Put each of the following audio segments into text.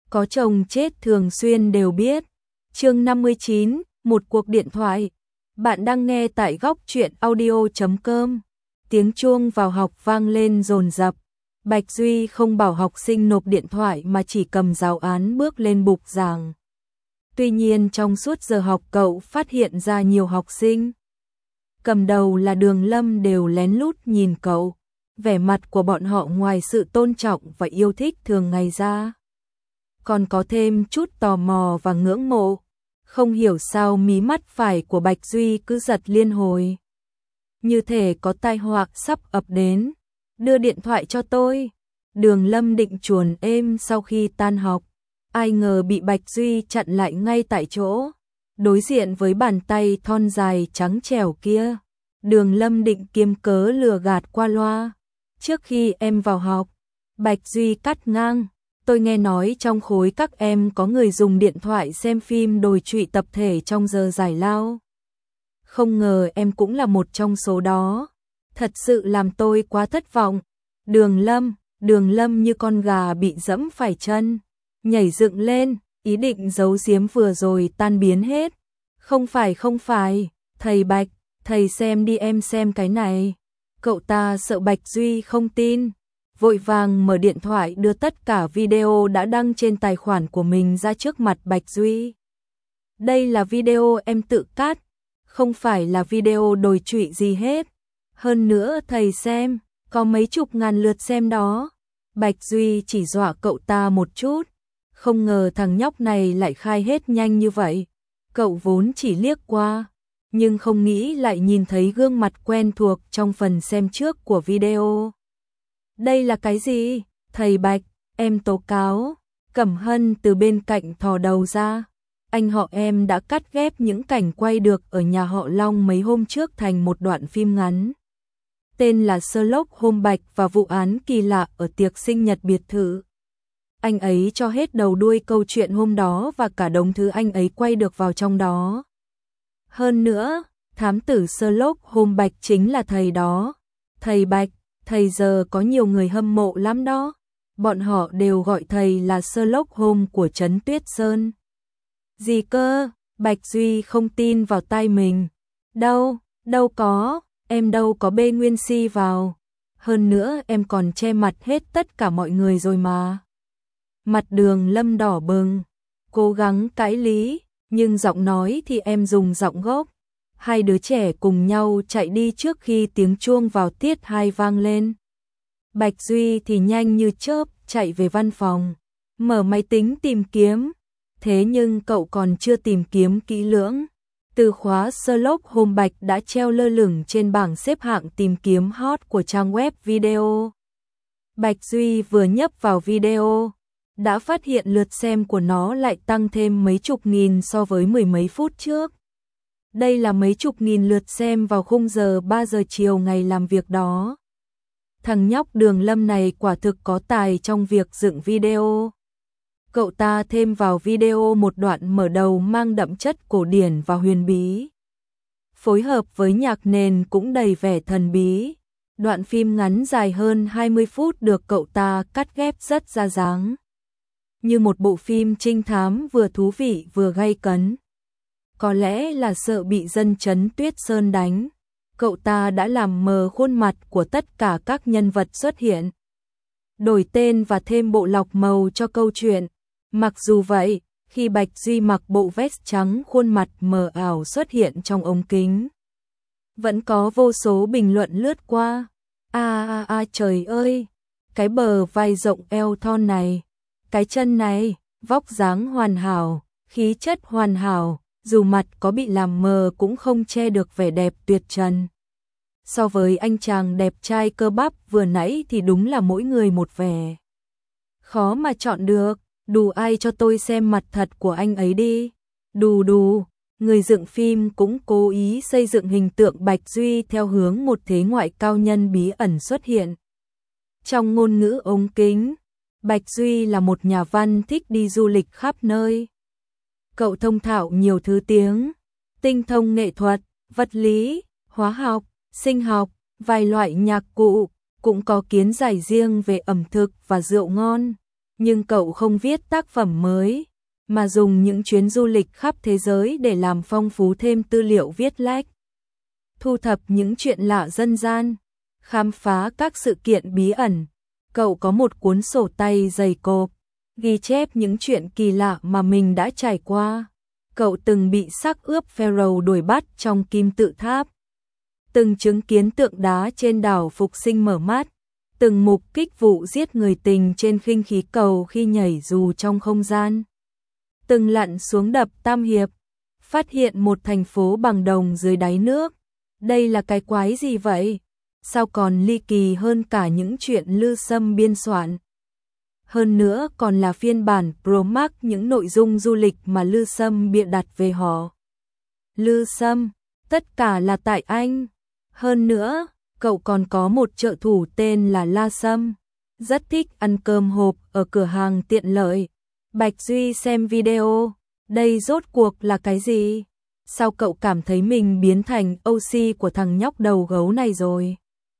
có chồng chết thường xuyên đều biết. Chương 59, một cuộc điện thoại. Bạn đang nghe tại góc truyện audio.com. Tiếng chuông vào học vang lên dồn dập. Bạch Duy không bảo học sinh nộp điện thoại mà chỉ cầm giáo án bước lên bục giảng. Tuy nhiên trong suốt giờ học cậu phát hiện ra nhiều học sinh. Cầm đầu là Đường Lâm đều lén lút nhìn cậu. Vẻ mặt của bọn họ ngoài sự tôn trọng và yêu thích thường ngày ra, còn có thêm chút tò mò và ngưỡng mộ. Không hiểu sao mí mắt phải của Bạch Duy cứ giật liên hồi, như thể có tai họa sắp ập đến. Đưa điện thoại cho tôi. Đường Lâm định chuồn êm sau khi tan học, ai ngờ bị Bạch Duy chặn lại ngay tại chỗ. Đối diện với bàn tay thon dài trắng trẻo kia, Đường Lâm định kiếm cớ lừa gạt qua loa. Trước khi em vào học, Bạch Duy cắt ngang. Tôi nghe nói trong khối các em có người dùng điện thoại xem phim đồi trụy tập thể trong giờ giải lao. Không ngờ em cũng là một trong số đó. Thật sự làm tôi quá thất vọng. Đường Lâm như con gà bị dẫm phải chân, nhảy dựng lên, ý định giấu giếm vừa rồi tan biến hết. Không phải, thầy Bạch, thầy xem đi em xem cái này. Cậu ta sợ Bạch Duy không tin, vội vàng mở điện thoại đưa tất cả video đã đăng trên tài khoản của mình ra trước mặt Bạch Duy. Đây là video em tự cắt, không phải là video đồi trụy gì hết. Hơn nữa thầy xem, có mấy chục ngàn lượt xem đó. Bạch Duy chỉ dọa cậu ta một chút, không ngờ thằng nhóc này lại khai hết nhanh như vậy. Cậu vốn chỉ liếc qua, nhưng không nghĩ lại nhìn thấy gương mặt quen thuộc trong phần xem trước của video. Đây là cái gì? Thầy Bạch, em tố cáo. Cẩm Hân từ bên cạnh thò đầu ra. Anh họ em đã cắt ghép những cảnh quay được ở nhà họ Long mấy hôm trước thành một đoạn phim ngắn. Tên là Sherlock Holmes Bạch và vụ án kỳ lạ ở tiệc sinh nhật biệt thự. Anh ấy cho hết đầu đuôi câu chuyện hôm đó và cả đống thứ anh ấy quay được vào trong đó. Hơn nữa, thám tử Sherlock Holmes Bạch chính là thầy đó. Thầy Bạch, thầy giờ có nhiều người hâm mộ lắm đó. Bọn họ đều gọi thầy là Sherlock Holmes của trấn Tuyết Sơn. Gì cơ? Bạch Duy không tin vào tai mình. Đâu có, em đâu có bê Nguyên Si vào. Hơn nữa em còn che mặt hết tất cả mọi người rồi mà. Mặt Đường Lâm đỏ bừng, cố gắng cãi lý, nhưng giọng nói thì em dùng giọng gốc. Hai đứa trẻ cùng nhau chạy đi trước khi tiếng chuông vào tiết 2 vang lên. Bạch Duy thì nhanh như chớp chạy về văn phòng, mở máy tính tìm kiếm. Thế nhưng cậu còn chưa tìm kiếm kỹ lưỡng, từ khóa Sherlock Holmes Bạch đã treo lơ lửng trên bảng xếp hạng tìm kiếm hot của trang web video. Bạch Duy vừa nhấp vào video, đã phát hiện lượt xem của nó lại tăng thêm mấy chục nghìn so với mười mấy phút trước. Đây là mấy chục nghìn lượt xem vào khung giờ 3 giờ chiều ngày làm việc đó. Thằng nhóc Đường Lâm này quả thực có tài trong việc dựng video. Cậu ta thêm vào video một đoạn mở đầu mang đậm chất cổ điển và huyền bí, phối hợp với nhạc nền cũng đầy vẻ thần bí. Đoạn phim ngắn dài hơn 20 phút được cậu ta cắt ghép rất ra dáng, như một bộ phim trinh thám vừa thú vị vừa gay cấn. Có lẽ là sợ bị dân trấn Tuyết Sơn đánh, cậu ta đã làm mờ khuôn mặt của tất cả các nhân vật xuất hiện, đổi tên và thêm bộ lọc màu cho câu chuyện. Mặc dù vậy, khi Bạch Duy mặc bộ vest trắng khuôn mặt mờ ảo xuất hiện trong ống kính, vẫn có vô số bình luận lướt qua. Trời ơi, cái bờ vai rộng eo thon này, cái chân này, vóc dáng hoàn hảo, khí chất hoàn hảo, dù mặt có bị làm mờ cũng không che được vẻ đẹp tuyệt trần. So với anh chàng đẹp trai cơ bắp vừa nãy thì đúng là mỗi người một vẻ. Khó mà chọn được. Đù ai cho tôi xem mặt thật của anh ấy đi. Đù, người dựng phim cũng cố ý xây dựng hình tượng Bạch Duy theo hướng một thế ngoại cao nhân bí ẩn xuất hiện. Trong ngôn ngữ ống kính, Bạch Duy là một nhà văn thích đi du lịch khắp nơi. Cậu thông thạo nhiều thứ tiếng, tinh thông nghệ thuật, vật lý, hóa học, sinh học, vài loại nhạc cụ, cũng có kiến giải riêng về ẩm thực và rượu ngon. Nhưng cậu không viết tác phẩm mới, mà dùng những chuyến du lịch khắp thế giới để làm phong phú thêm tư liệu viết lách. Thu thập những chuyện lạ dân gian, khám phá các sự kiện bí ẩn. Cậu có một cuốn sổ tay dày cộp, ghi chép những chuyện kỳ lạ mà mình đã trải qua. Cậu từng bị xác ướp Pharaoh đuổi bắt trong kim tự tháp, từng chứng kiến tượng đá trên đảo Phục Sinh mở mắt, từng mục kích vụ giết người tình trên khinh khí cầu khi nhảy dù trong không gian, từng lặn xuống đập Tam Hiệp, phát hiện một thành phố bằng đồng dưới đáy nước. Đây là cái quái gì vậy? Sao còn ly kỳ hơn cả những chuyện Lư Sâm biên soạn? Hơn nữa còn là phiên bản Pro Max những nội dung du lịch mà Lư Sâm bịa đặt về họ. Lư Sâm, tất cả là tại anh. Hơn nữa, cậu còn có một trợ thủ tên là La Sâm, rất thích ăn cơm hộp ở cửa hàng tiện lợi. Bạch Duy xem video, đây rốt cuộc là cái gì? Sao cậu cảm thấy mình biến thành OC của thằng nhóc đầu gấu này rồi?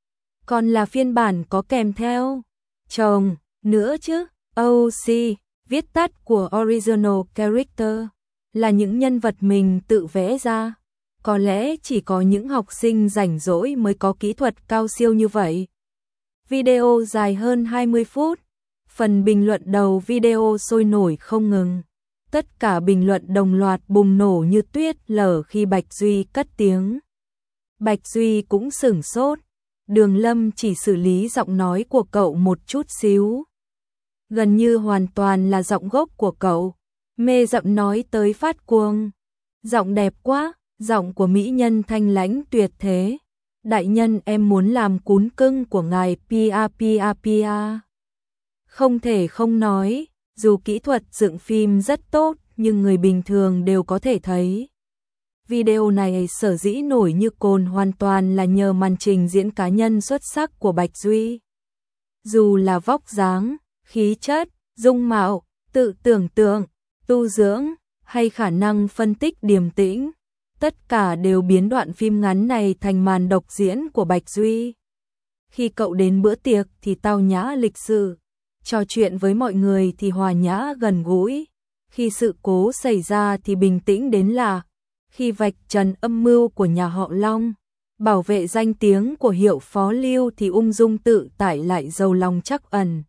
Còn là phiên bản có kèm theo chồng nữa chứ. OC, viết tắt của Original Character, là những nhân vật mình tự vẽ ra. Có lẽ chỉ có những học sinh rảnh rỗi mới có kỹ thuật cao siêu như vậy. Video dài hơn 20 phút. Phần bình luận đầu video sôi nổi không ngừng. Tất cả bình luận đồng loạt bùng nổ như tuyết lở khi Bạch Duy cất tiếng. Bạch Duy cũng sửng sốt. Đường Lâm chỉ xử lý giọng nói của cậu một chút xíu. Gần như hoàn toàn là giọng gốc của cậu. Mê giọng nói tới phát cuồng. Giọng đẹp quá, giọng của mỹ nhân thanh lãnh tuyệt thế. Đại nhân, em muốn làm cún cưng của ngài pia pia pia. Không thể không nói, dù kỹ thuật dựng phim rất tốt, nhưng người bình thường đều có thể thấy. Video này sở dĩ nổi như cồn hoàn toàn là nhờ màn trình diễn cá nhân xuất sắc của Bạch Duy. Dù là vóc dáng, khí chất, dung mạo, tự tưởng tượng, tu dưỡng, hay khả năng phân tích điềm tĩnh, tất cả đều biến đoạn phim ngắn này thành màn độc diễn của Bạch Duy. Khi cậu đến bữa tiệc thì tao nhã lịch sự, trò chuyện với mọi người thì hòa nhã gần gũi. Khi sự cố xảy ra thì bình tĩnh đến lạ. Khi vạch trần âm mưu của nhà họ Long, bảo vệ danh tiếng của hiệu phó Lưu thì ung dung tự tại lại giàu lòng trắc ẩn.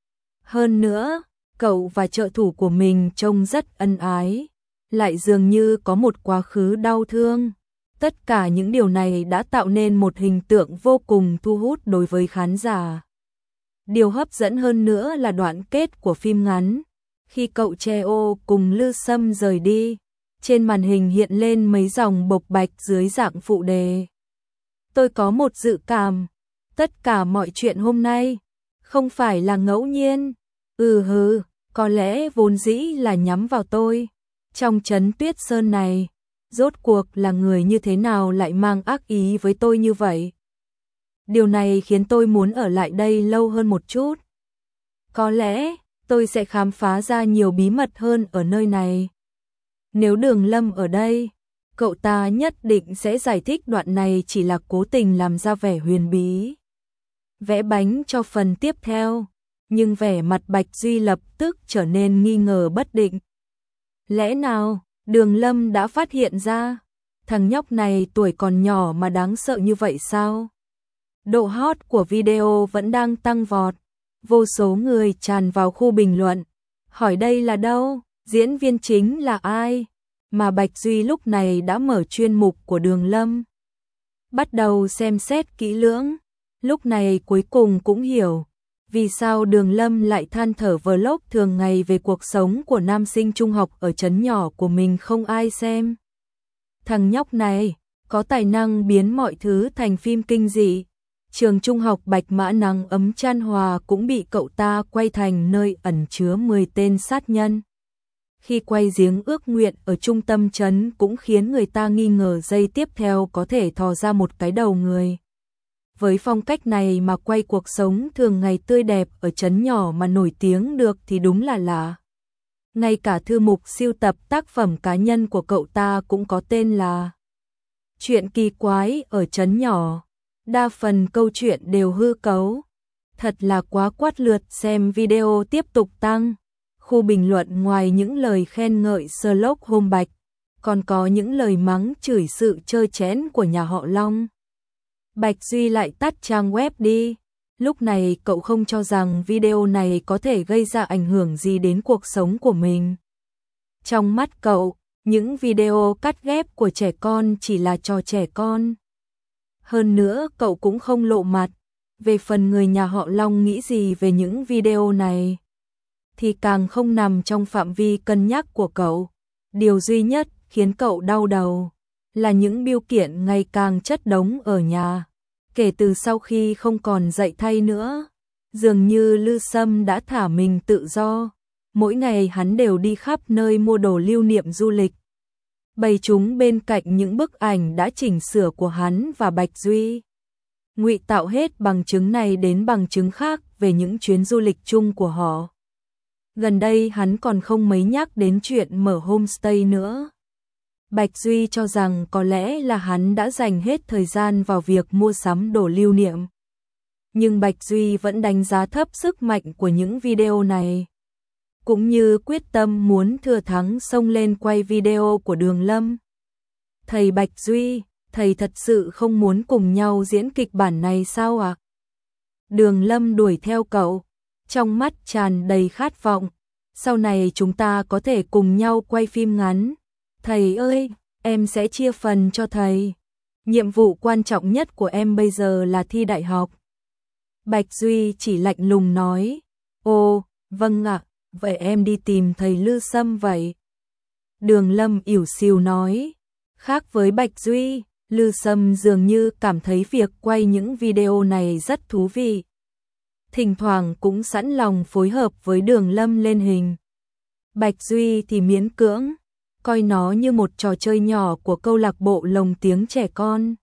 Hơn nữa, cậu và trợ thủ của mình trông rất ân ái, lại dường như có một quá khứ đau thương. Tất cả những điều này đã tạo nên một hình tượng vô cùng thu hút đối với khán giả. Điều hấp dẫn hơn nữa là đoạn kết của phim ngắn. Khi cậu Cheo cùng Lư Sâm rời đi, trên màn hình hiện lên mấy dòng bộc bạch dưới dạng phụ đề. Tôi có một dự cảm, tất cả mọi chuyện hôm nay không phải là ngẫu nhiên. Có lẽ vốn dĩ là nhắm vào tôi. Trong trấn Tuyết Sơn này, rốt cuộc là người như thế nào lại mang ác ý với tôi như vậy? Điều này khiến tôi muốn ở lại đây lâu hơn một chút. Có lẽ tôi sẽ khám phá ra nhiều bí mật hơn ở nơi này. Nếu Đường Lâm ở đây, cậu ta nhất định sẽ giải thích đoạn này chỉ là cố tình làm ra vẻ huyền bí, vẽ bánh cho phần tiếp theo. Nhưng vẻ mặt Bạch Duy lập tức trở nên nghi ngờ bất định. Lẽ nào Đường Lâm đã phát hiện ra thằng nhóc này tuổi còn nhỏ mà đáng sợ như vậy sao? Độ hot của video vẫn đang tăng vọt. Vô số người tràn vào khu bình luận, hỏi đây là đâu, diễn viên chính là ai? Mà Bạch Duy lúc này đã mở chuyên mục của Đường Lâm, bắt đầu xem xét kỹ lưỡng. Lúc này cuối cùng cũng hiểu vì sao Đường Lâm lại than thở vlog thường ngày về cuộc sống của nam sinh trung học ở trấn nhỏ của mình không ai xem. Thằng nhóc này có tài năng biến mọi thứ thành phim kinh dị. Trường trung học Bạch Mã Nắng ấm Chan Hòa cũng bị cậu ta quay thành nơi ẩn chứa 10 tên sát nhân. Khi quay giếng ước nguyện ở trung tâm trấn cũng khiến người ta nghi ngờ giây tiếp theo có thể thò ra một cái đầu người. Với phong cách này mà quay cuộc sống thường ngày tươi đẹp ở trấn nhỏ mà nổi tiếng được thì đúng là lạ. Ngay cả thư mục siêu tập tác phẩm cá nhân của cậu ta cũng có tên là Chuyện kỳ quái ở trấn nhỏ. Đa phần câu chuyện đều hư cấu. Thật là quá quát, lượt xem video tiếp tục tăng. Khu bình luận ngoài những lời khen ngợi Sherlock Holmes Bạch, còn có những lời mắng chửi sự trơ trẽn của nhà họ Long. Bạch Duy lại tắt trang web đi. Lúc này cậu không cho rằng video này có thể gây ra ảnh hưởng gì đến cuộc sống của mình. Trong mắt cậu, những video cắt ghép của trẻ con chỉ là trò trẻ con. Hơn nữa cậu cũng không lộ mặt. Về phần người nhà họ Long nghĩ gì về những video này thì càng không nằm trong phạm vi cân nhắc của cậu. Điều duy nhất khiến cậu đau đầu là những bưu kiện ngày càng chất đống ở nhà. Kể từ sau khi không còn dạy thay nữa, dường như Lư Sâm đã thả mình tự do. Mỗi ngày hắn đều đi khắp nơi mua đồ lưu niệm du lịch, bày chúng bên cạnh những bức ảnh đã chỉnh sửa của hắn và Bạch Duy. Ngụy tạo hết bằng chứng này đến bằng chứng khác về những chuyến du lịch chung của họ. Gần đây hắn còn không mấy nhắc đến chuyện mở homestay nữa. Bạch Duy cho rằng có lẽ là hắn đã dành hết thời gian vào việc mua sắm đồ lưu niệm. Nhưng Bạch Duy vẫn đánh giá thấp sức mạnh của những video này, cũng như quyết tâm muốn thừa thắng xông lên quay video của Đường Lâm. Thầy Bạch Duy, thầy thật sự không muốn cùng nhau diễn kịch bản này sao ạ? Đường Lâm đuổi theo cậu, trong mắt tràn đầy khát vọng. Sau này chúng ta có thể cùng nhau quay phim ngắn. Thầy ơi, em sẽ chia phần cho thầy. Nhiệm vụ quan trọng nhất của em bây giờ là thi đại học. Bạch Duy chỉ lạnh lùng nói. Ồ, vâng ạ, vậy em đi tìm thầy Lư Sâm vậy. Đường Lâm ỉu xìu nói. Khác với Bạch Duy, Lư Sâm dường như cảm thấy việc quay những video này rất thú vị. Thỉnh thoảng cũng sẵn lòng phối hợp với Đường Lâm lên hình. Bạch Duy thì miễn cưỡng, coi nó như một trò chơi nhỏ của câu lạc bộ lồng tiếng trẻ con.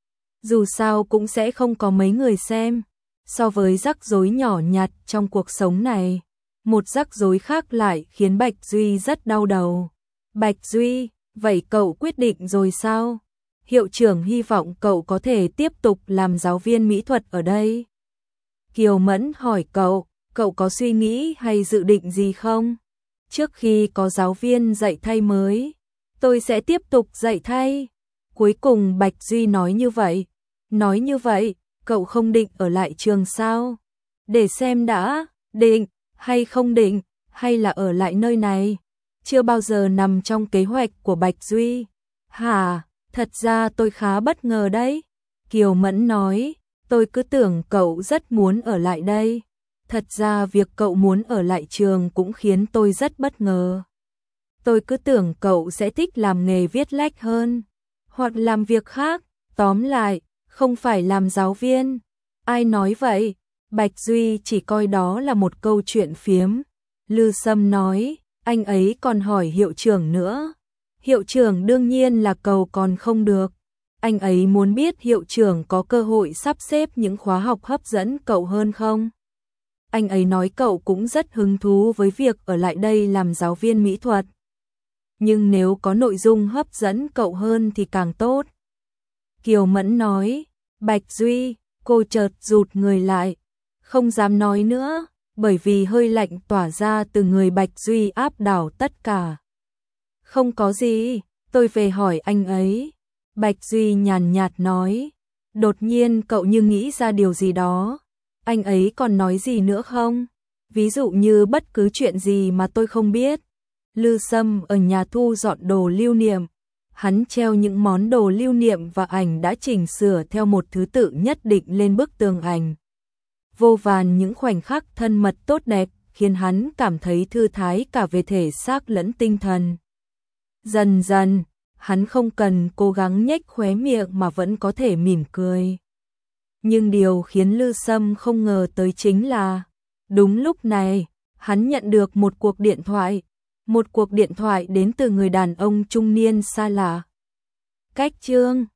Dù sao cũng sẽ không có mấy người xem. So với rắc rối nhỏ nhặt trong cuộc sống này, một rắc rối khác lại khiến Bạch Duy rất đau đầu. Bạch Duy, vậy cậu quyết định rồi sao? Hiệu trưởng hy vọng cậu có thể tiếp tục làm giáo viên mỹ thuật ở đây. Kiều Mẫn hỏi cậu có suy nghĩ hay dự định gì không? Trước khi có giáo viên dạy thay mới, tôi sẽ tiếp tục dạy thay. Cuối cùng Bạch Duy nói như vậy. Nói như vậy, cậu không định ở lại trường sao? Để xem đã, định hay không định, hay là ở lại nơi này? Chưa bao giờ nằm trong kế hoạch của Bạch Duy. Hả, thật ra tôi khá bất ngờ đấy. Kiều Mẫn nói, tôi cứ tưởng cậu rất muốn ở lại đây. Thật ra việc cậu muốn ở lại trường cũng khiến tôi rất bất ngờ. Tôi cứ tưởng cậu sẽ thích làm nghề viết lách hơn, hoặc làm việc khác, tóm lại, không phải làm giáo viên. Ai nói vậy? Bạch Duy chỉ coi đó là một câu chuyện phiếm. Lư Sâm nói, anh ấy còn hỏi hiệu trưởng nữa. Hiệu trưởng đương nhiên là cầu còn không được. Anh ấy muốn biết hiệu trưởng có cơ hội sắp xếp những khóa học hấp dẫn cậu hơn không? Anh ấy nói cậu cũng rất hứng thú với việc ở lại đây làm giáo viên mỹ thuật. Nhưng nếu có nội dung hấp dẫn cậu hơn thì càng tốt. Kiều Mẫn nói, Bạch Duy, cô chợt rụt người lại, không dám nói nữa, bởi vì hơi lạnh tỏa ra từ người Bạch Duy áp đảo tất cả. Không có gì, tôi về hỏi anh ấy. Bạch Duy nhàn nhạt nói, đột nhiên cậu như nghĩ ra điều gì đó. Anh ấy còn nói gì nữa không? Ví dụ như bất cứ chuyện gì mà tôi không biết. Lư Sâm ở nhà thu dọn đồ lưu niệm. Hắn treo những món đồ lưu niệm và ảnh đã chỉnh sửa theo một thứ tự nhất định lên bức tường ảnh. Vô vàn những khoảnh khắc thân mật tốt đẹp khiến hắn cảm thấy thư thái cả về thể xác lẫn tinh thần. Dần dần, hắn không cần cố gắng nhếch khóe miệng mà vẫn có thể mỉm cười. Nhưng điều khiến Lư Sâm không ngờ tới chính là, đúng lúc này, hắn nhận được một cuộc điện thoại. Một cuộc điện thoại đến từ người đàn ông trung niên xa lạ. Cách chương